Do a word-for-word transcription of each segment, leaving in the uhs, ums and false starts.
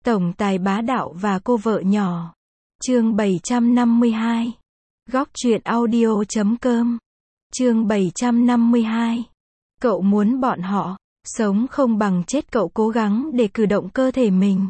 Tổng tài bá đạo và cô vợ nhỏ. Chương bảy trăm năm mươi hai. Góc truyện audio chấm com. Chương bảy trăm năm mươi hai. Cậu muốn bọn họ sống không bằng chết, cậu cố gắng để cử động cơ thể mình.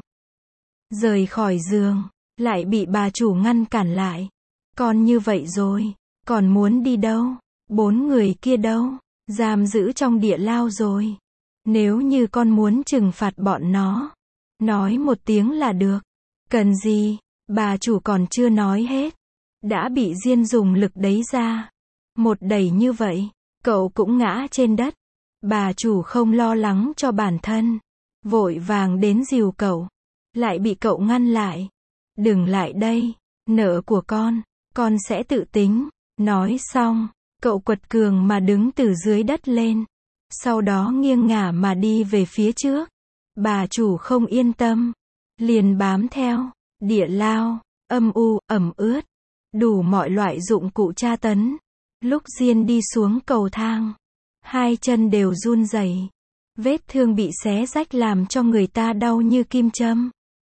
Rời khỏi giường, lại bị bà chủ ngăn cản lại. Con như vậy rồi, còn muốn đi đâu? Bốn người kia đâu? Giam giữ trong địa lao rồi. Nếu như con muốn trừng phạt bọn nó, nói một tiếng là được. Cần gì? Bà chủ còn chưa nói hết, đã bị Diên dùng lực đẩy ra. Một đẩy như vậy, cậu cũng ngã trên đất. Bà chủ không lo lắng cho bản thân, vội vàng đến dìu cậu, lại bị cậu ngăn lại. Đừng lại đây, nợ của con, con sẽ tự tính. Nói xong, cậu quật cường mà đứng từ dưới đất lên, sau đó nghiêng ngả mà đi về phía trước. Bà chủ không yên tâm, liền bám theo. Địa lao, âm u, ẩm ướt, đủ mọi loại dụng cụ tra tấn. Lúc Diên đi xuống cầu thang, hai chân đều run rẩy, vết thương bị xé rách làm cho người ta đau như kim châm.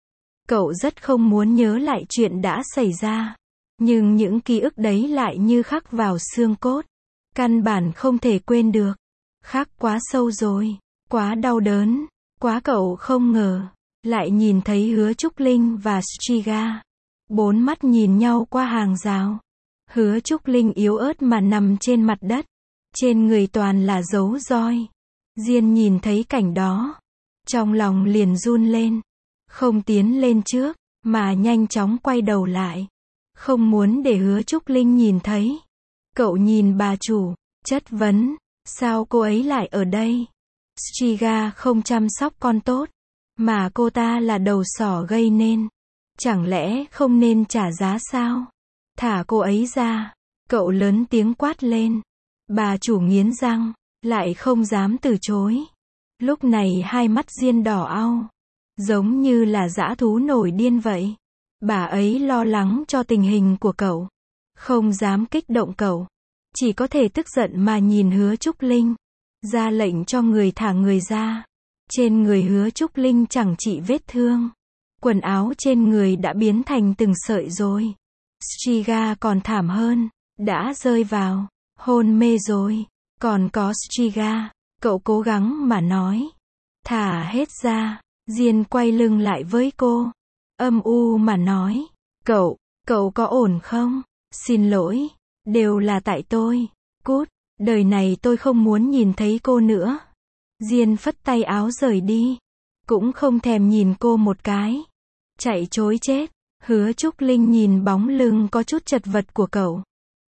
Cậu rất không muốn nhớ lại chuyện đã xảy ra, nhưng những ký ức đấy lại như khắc vào xương cốt, căn bản không thể quên được. Khắc quá sâu rồi, quá đau đớn, quá cậu không ngờ lại nhìn thấy Hứa Trúc Linh và Striga, bốn mắt nhìn nhau qua hàng rào. Hứa Trúc Linh yếu ớt mà nằm trên mặt đất, trên người toàn là dấu roi. Diên nhìn thấy cảnh đó, trong lòng liền run lên, không tiến lên trước, mà nhanh chóng quay đầu lại, không muốn để Hứa Trúc Linh nhìn thấy. Cậu nhìn bà chủ, chất vấn, sao cô ấy lại ở đây? Striga không chăm sóc con tốt, mà cô ta là đầu sỏ gây nên. Chẳng lẽ không nên trả giá sao? Thả cô ấy ra. Cậu lớn tiếng quát lên. Bà chủ nghiến răng, lại không dám từ chối. Lúc này hai mắt Diên đỏ au, giống như là dã thú nổi điên vậy. Bà ấy lo lắng cho tình hình của cậu, không dám kích động cậu, chỉ có thể tức giận mà nhìn Hứa Trúc Linh, ra lệnh cho người thả người ra. Trên người Hứa Trúc Linh chẳng chỉ vết thương, quần áo trên người đã biến thành từng sợi rồi. Striga còn thảm hơn, đã rơi vào hôn mê rồi. Còn có Striga, cậu cố gắng mà nói, thả hết ra. Diên quay lưng lại với cô, âm u mà nói, cậu, cậu có ổn không? Xin lỗi, đều là tại tôi. Cút, đời này tôi không muốn nhìn thấy cô nữa. Diên phất tay áo rời đi, cũng không thèm nhìn cô một cái, chạy trối chết. Hứa Trúc Linh nhìn bóng lưng có chút chật vật của cậu,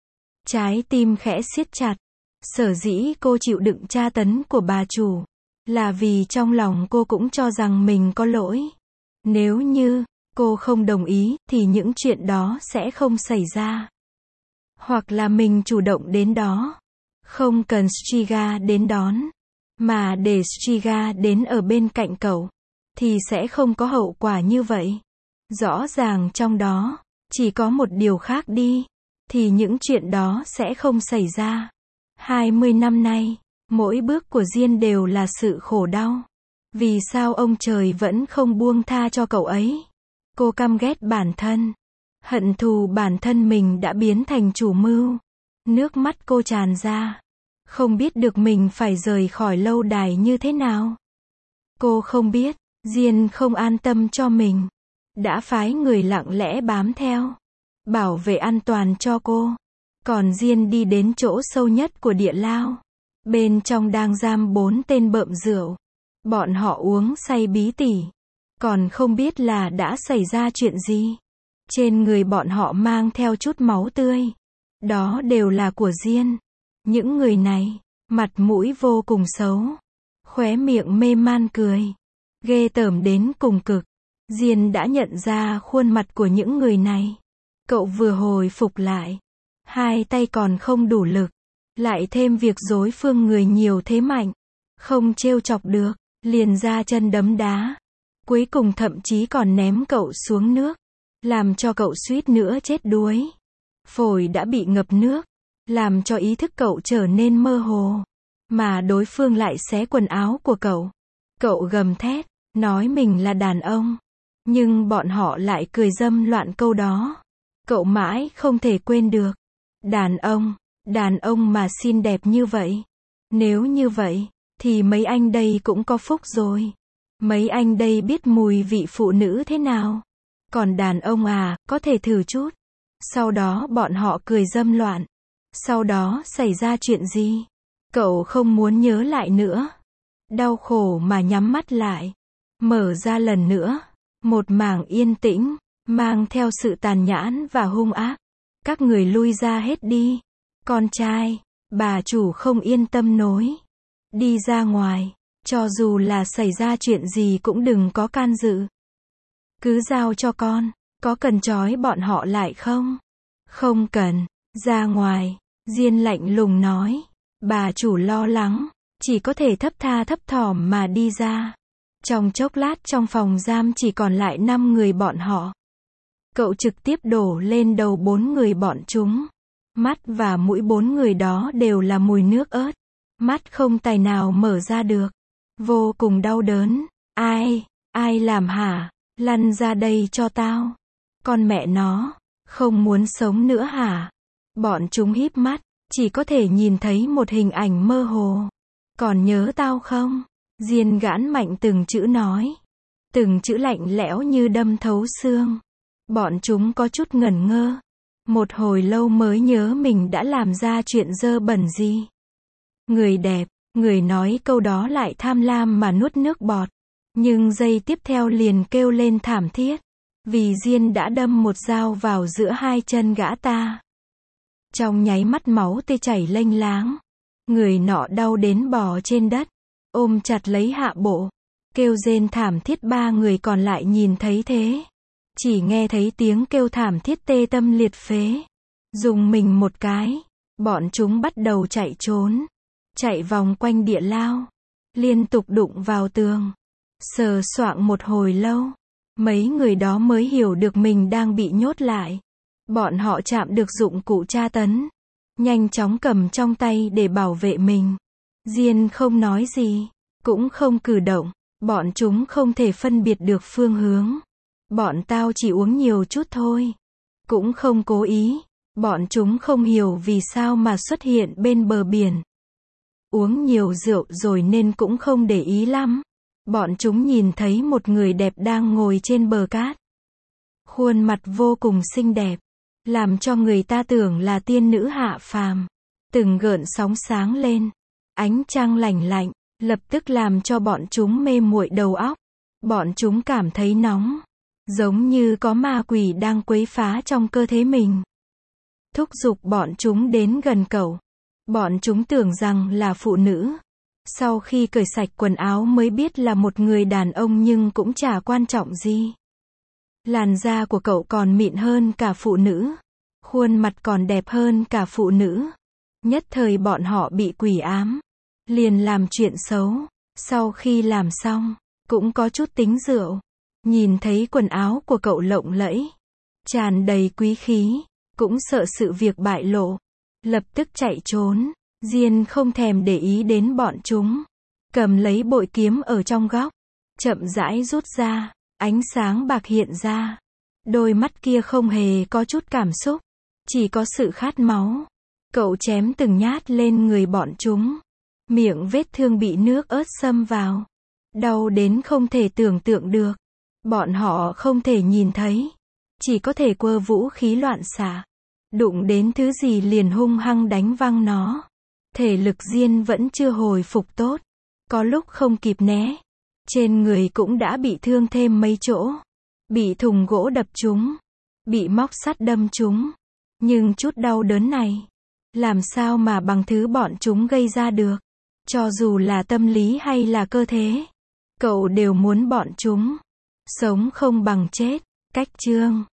trái tim khẽ siết chặt. Sở dĩ cô chịu đựng tra tấn của bà chủ, là vì trong lòng cô cũng cho rằng mình có lỗi. Nếu như cô không đồng ý, thì những chuyện đó sẽ không xảy ra. Hoặc là mình chủ động đến đó, không cần Striga đến đón, mà để Striga đến ở bên cạnh cậu, thì sẽ không có hậu quả như vậy. Rõ ràng trong đó chỉ có một điều khác đi, thì những chuyện đó sẽ không xảy ra. Hai mươi năm nay, mỗi bước của Diên đều là sự khổ đau. Vì sao ông trời vẫn không buông tha cho cậu ấy? Cô căm ghét bản thân, hận thù bản thân mình đã biến thành chủ mưu. Nước mắt cô tràn ra, không biết được mình phải rời khỏi lâu đài như thế nào. Cô không biết, Diên không an tâm cho mình, đã phái người lặng lẽ bám theo, bảo vệ an toàn cho cô. Còn Diên đi đến chỗ sâu nhất của địa lao, bên trong đang giam bốn tên bợm rượu. Bọn họ uống say bí tỉ, còn không biết là đã xảy ra chuyện gì. Trên người bọn họ mang theo chút máu tươi, đó đều là của Diên. Những người này, mặt mũi vô cùng xấu, khóe miệng mê man cười, ghê tởm đến cùng cực. Diên đã nhận ra khuôn mặt của những người này. Cậu vừa hồi phục lại, hai tay còn không đủ lực, lại thêm việc đối phương người nhiều thế mạnh, không trêu chọc được, liền ra chân đấm đá. Cuối cùng thậm chí còn ném cậu xuống nước, làm cho cậu suýt nữa chết đuối. Phổi đã bị ngập nước, làm cho ý thức cậu trở nên mơ hồ. Mà đối phương lại xé quần áo của cậu. Cậu gầm thét, nói mình là đàn ông, Nhưng bọn họ lại cười dâm loạn câu đó. Cậu mãi không thể quên được. Đàn ông, đàn ông mà xinh đẹp như vậy. Nếu như vậy, thì mấy anh đây cũng có phúc rồi. Mấy anh đây biết mùi vị phụ nữ thế nào. Còn đàn ông à, có thể thử chút. Sau đó bọn họ cười dâm loạn. Sau đó xảy ra chuyện gì? Cậu không muốn nhớ lại nữa. Đau khổ mà nhắm mắt lại. Mở ra lần nữa. Một mảng yên tĩnh, mang theo sự tàn nhẫn và hung ác. Các người lui ra hết đi. Con trai, bà chủ không yên tâm nối. Đi ra ngoài, cho dù là xảy ra chuyện gì cũng đừng có can dự. Cứ giao cho con, có cần trói bọn họ lại không? Không cần, ra ngoài, Diên lạnh lùng nói. Bà chủ lo lắng, chỉ có thể thấp tha thấp thỏm mà đi ra. Trong chốc lát trong phòng giam chỉ còn lại năm người bọn họ. Cậu trực tiếp đổ lên đầu bốn người bọn chúng. Mắt và mũi bốn người đó đều là mùi nước ớt. Mắt không tài nào mở ra được. Vô cùng đau đớn. Ai, ai làm hả? Lăn ra đây cho tao. Con mẹ nó, không muốn sống nữa hả? Bọn chúng híp mắt, chỉ có thể nhìn thấy một hình ảnh mơ hồ. Còn nhớ tao không? Diên gãn mạnh từng chữ nói. Từng chữ lạnh lẽo như đâm thấu xương. Bọn chúng có chút ngẩn ngơ. Một hồi lâu mới nhớ mình đã làm ra chuyện dơ bẩn gì. Người đẹp, người nói câu đó lại tham lam mà nuốt nước bọt. Nhưng giây tiếp theo liền kêu lên thảm thiết. Vì Diên đã đâm một dao vào giữa hai chân gã ta. Trong nháy mắt máu tê chảy lênh láng. Người nọ đau đến bò trên đất. Ôm chặt lấy hạ bộ. Kêu rên thảm thiết. Ba người còn lại nhìn thấy thế. Chỉ nghe thấy tiếng kêu thảm thiết tê tâm liệt phế. Dùng mình một cái. Bọn chúng bắt đầu chạy trốn. Chạy vòng quanh địa lao. Liên tục đụng vào tường. Sờ soạng một hồi lâu. Mấy người đó mới hiểu được mình đang bị nhốt lại. Bọn họ chạm được dụng cụ tra tấn. Nhanh chóng cầm trong tay để bảo vệ mình. Diên không nói gì. Cũng không cử động. Bọn chúng không thể phân biệt được phương hướng. Bọn tao chỉ uống nhiều chút thôi. Cũng không cố ý. Bọn chúng không hiểu vì sao mà xuất hiện bên bờ biển. Uống nhiều rượu rồi nên cũng không để ý lắm. Bọn chúng nhìn thấy một người đẹp đang ngồi trên bờ cát. Khuôn mặt vô cùng xinh đẹp. Làm cho người ta tưởng là tiên nữ hạ phàm. Từng gợn sóng sáng lên. Ánh trăng lạnh lạnh. Lập tức làm cho bọn chúng mê muội đầu óc. Bọn chúng cảm thấy nóng. Giống như có ma quỷ đang quấy phá trong cơ thể mình. Thúc giục bọn chúng đến gần cậu. Bọn chúng tưởng rằng là phụ nữ. Sau khi cởi sạch quần áo mới biết là một người đàn ông nhưng cũng chả quan trọng gì. Làn da của cậu còn mịn hơn cả phụ nữ. Khuôn mặt còn đẹp hơn cả phụ nữ. Nhất thời bọn họ bị quỷ ám. Liền làm chuyện xấu. Sau khi làm xong, cũng có chút tính rượu. Nhìn thấy quần áo của cậu lộng lẫy. Tràn đầy quý khí. Cũng sợ sự việc bại lộ. Lập tức chạy trốn. Diên không thèm để ý đến bọn chúng. Cầm lấy bội kiếm ở trong góc. Chậm rãi rút ra. Ánh sáng bạc hiện ra. Đôi mắt kia không hề có chút cảm xúc. Chỉ có sự khát máu. Cậu chém từng nhát lên người bọn chúng. Miệng vết thương bị nước ớt xâm vào. Đau đến không thể tưởng tượng được. Bọn họ không thể nhìn thấy. Chỉ có thể quơ vũ khí loạn xạ. Đụng đến thứ gì liền hung hăng đánh văng nó. Thể lực Diên vẫn chưa hồi phục tốt. Có lúc không kịp né. Trên người cũng đã bị thương thêm mấy chỗ. Bị thùng gỗ đập trúng. Bị móc sắt đâm trúng. Nhưng chút đau đớn này. Làm sao mà bằng thứ bọn chúng gây ra được. Cho dù là tâm lý hay là cơ thể. Cậu đều muốn bọn chúng sống không bằng chết. Cách chương